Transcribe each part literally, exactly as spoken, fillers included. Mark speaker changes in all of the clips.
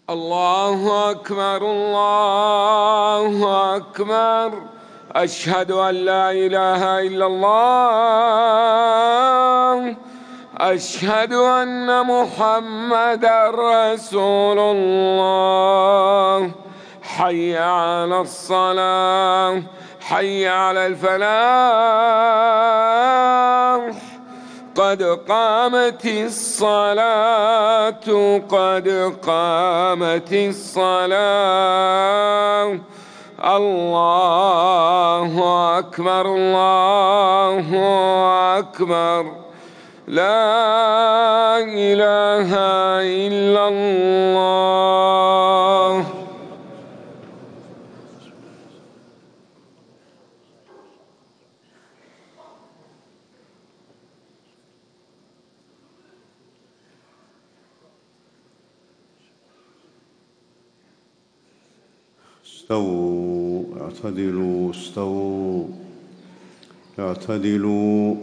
Speaker 1: الله أكبر الله أكبر. أشهد أن لا إله إلا الله. أشهد أن محمدًا رسول الله. حي على الصلاة، حي على الفلاح. قد قامت الصلاة، قد قامت الصلاة. الله أكبر الله أكبر. لا إله إلا الله.
Speaker 2: استووا، اعتدلوا، استووا، اعتدلوا.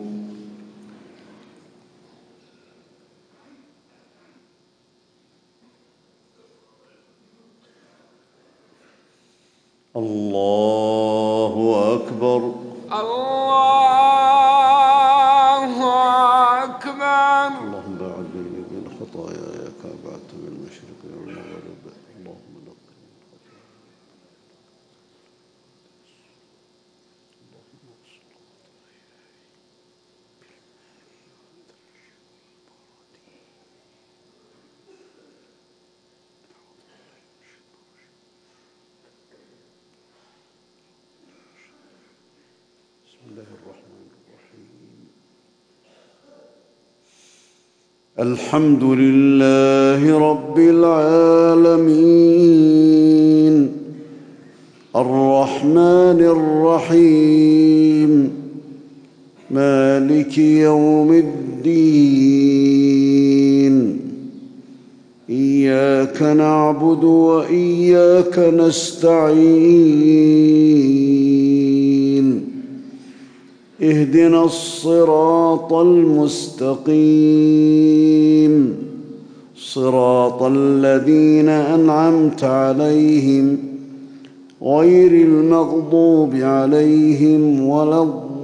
Speaker 2: الله أكبر
Speaker 1: الله أكبر.
Speaker 2: اللهم باعد بيني وبين خطاياي كما بعدت بين المشرق والمغرب. اللهم نقني من بسم الله الرحمن الرحيم. الحمد لله رب العالمين، الرحمن الرحيم، مالك يوم الدين. إياك نعبد وإياك نستعين. اهدنا الصراط المستقيم، صراط الذين أنعمت عليهم غير المغضوب عليهم ولا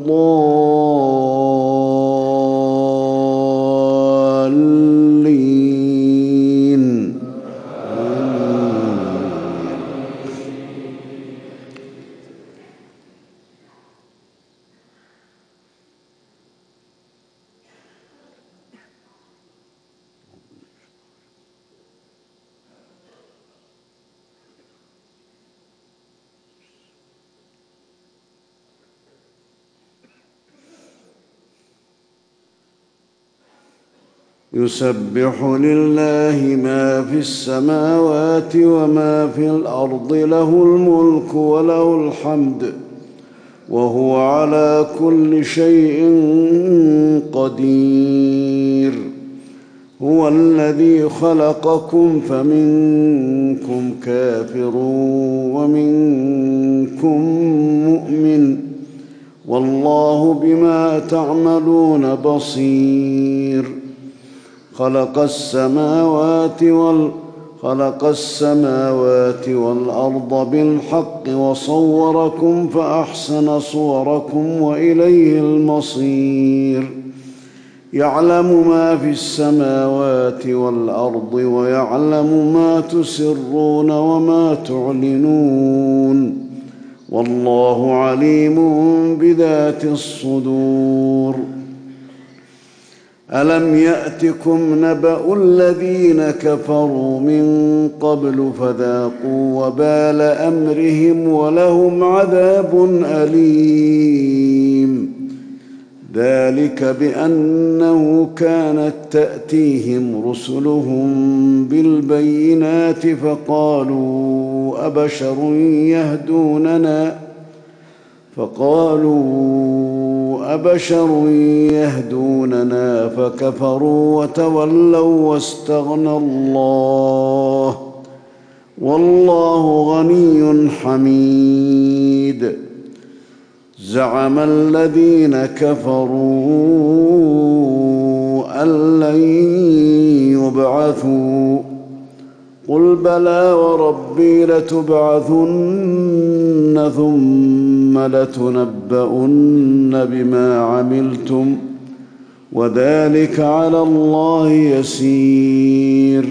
Speaker 2: الضالين. يسبح لله ما في السماوات وما في الأرض، له الملك وله الحمد وهو على كل شيء قدير. هو الذي خلقكم فمنكم كافر ومنكم مؤمن، والله بما تعملون بصير. خلق السماوات وال خلق السماوات والأرض بالحق وصوركم فأحسن صوركم وإليه المصير. يعلم ما في السماوات والأرض ويعلم ما تسرون وما تعلنون، والله عليم بذات الصدور. ألم يأتكم نبأ الذين كفروا من قبل فذاقوا وبال أمرهم ولهم عذاب أليم. ذلك بأنه كانت تأتيهم رسلهم بالبينات فقالوا أبشر يهدوننا فقالوا أبشر يهدوننا فكفروا وتولوا واستغنى الله، والله غني حميد. زعم الذين كفروا أن لن يبعثوا قل بلى وربي لتبعثن ثم لتنبؤن بما عملتم وذلك على الله يسير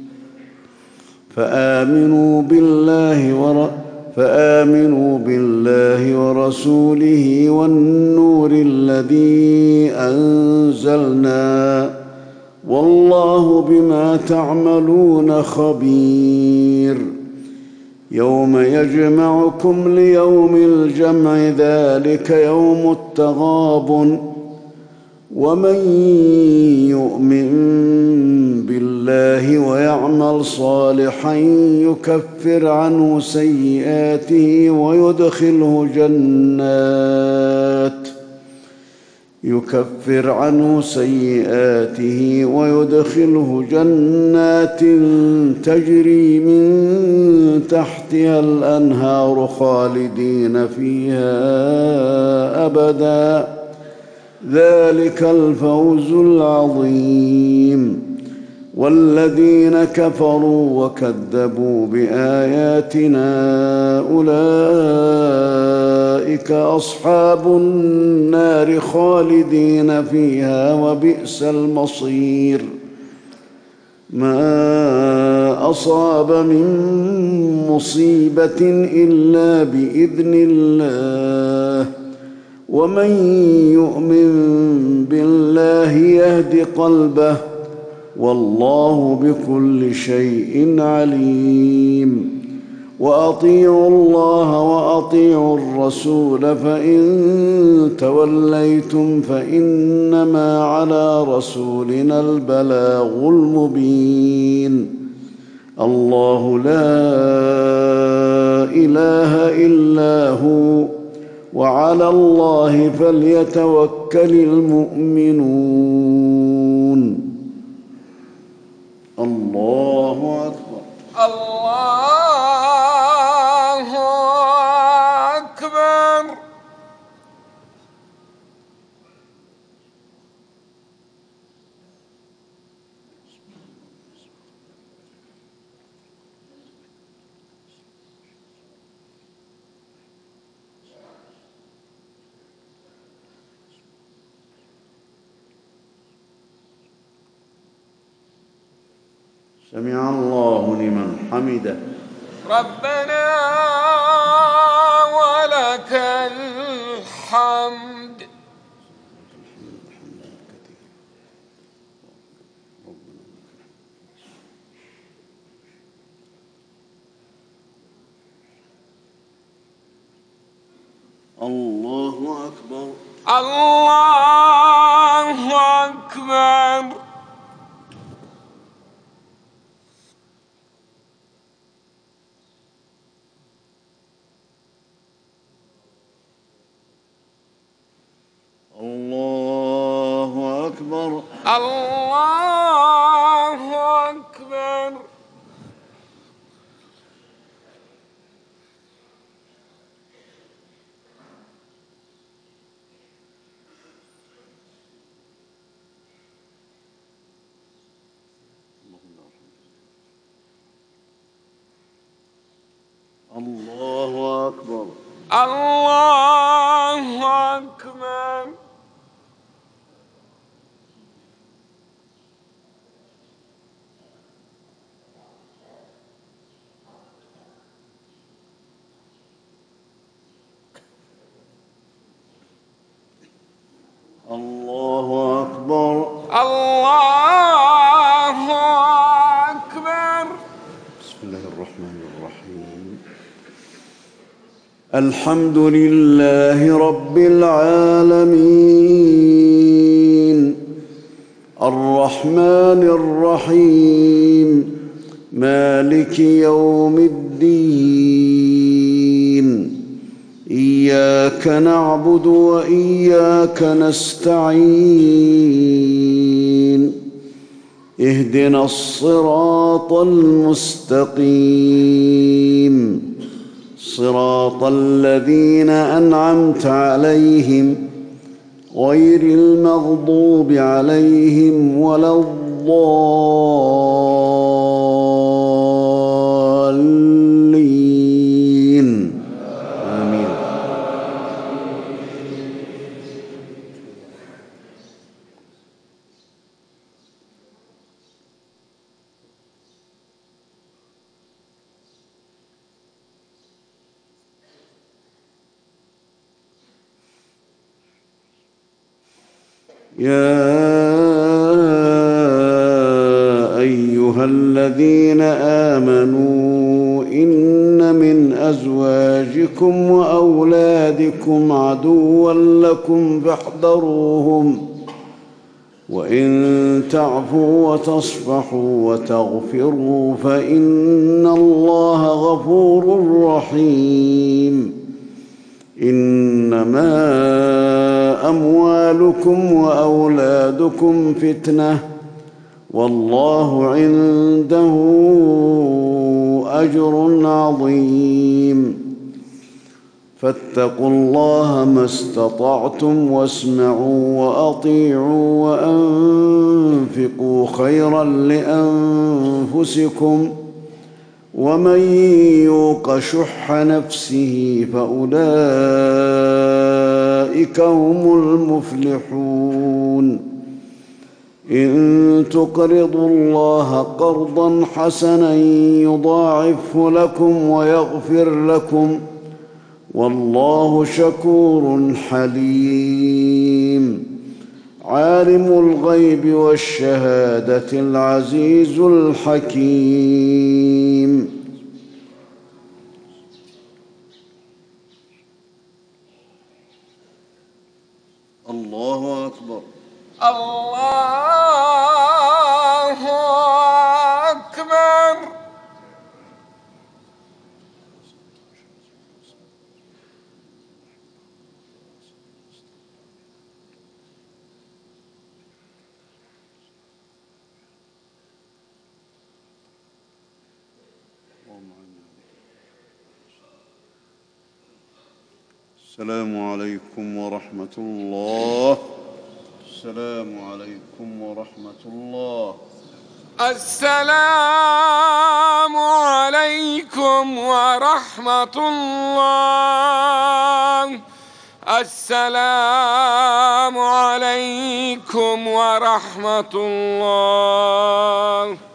Speaker 2: فآمنوا بالله ور... فآمنوا بالله ورسوله والنور الذي أنزلنا والله بما تعملون خبير يوم يجمعكم ليوم الجمع ذلك يوم التغابن ومن يؤمن بالله ويعمل صالحا يكفر عنه سيئاته ويدخله جنات يكفر عنه سيئاته ويدخله جنات تجري من تحتها الأنهار خالدين فيها أبدا ذلك الفوز العظيم والذين كفروا وكذبوا بآياتنا أولئك أصحاب النار خالدين فيها وبئس المصير ما أصاب من مصيبة إلا بإذن الله ومن يؤمن بالله يهد قلبه والله بكل شيء عليم وأطيعوا الله وأطيعوا الرسول فإن توليتم فإنما على رسولنا البلاغ المبين الله لا إله إلا هو وعلى الله فليتوكل المؤمنون الله أكبر
Speaker 1: الله أكبر
Speaker 2: سمع الله لمن حمده
Speaker 1: ربنا ولك الحمد
Speaker 2: الله أكبر
Speaker 1: الله أكبر
Speaker 2: الله أكبر
Speaker 1: الله أكبر
Speaker 2: الله أكبر
Speaker 1: الله أكبر
Speaker 2: الله أكبر
Speaker 1: الله أكبر
Speaker 2: بسم الله الرحمن الرحيم الحمد لله رب العالمين الرحمن الرحيم مالك يوم الدين إياك نعبد وإياك نستعين اهدنا الصراط المستقيم صراط الذين أنعمت عليهم غير المغضوب عليهم ولا الضالين يا أيها الذين آمنوا إن من أزواجكم وأولادكم عدوا لكم فاحذروهم وإن تعفوا وتصفحوا وتغفروا فإن الله غفور رحيم. إنما أموالكم وأولادكم فتنة والله عنده أجر عظيم. فاتقوا الله ما استطعتم واسمعوا وأطيعوا وأنفقوا خيرا لأنفسكم ومن يوق شح نفسه فأولئك هم المفلحون. إن تقرضوا الله قرضا حسنا يضاعفه لكم ويغفر لكم والله شكور حليم. عالم الغيب والشهادة العزيز الحكيم. الله أكبر.
Speaker 1: الله أكبر.
Speaker 2: السلام عليكم ورحمة الله. السلام عليكم ورحمة الله.
Speaker 1: السلام عليكم ورحمة الله. السلام عليكم ورحمة الله.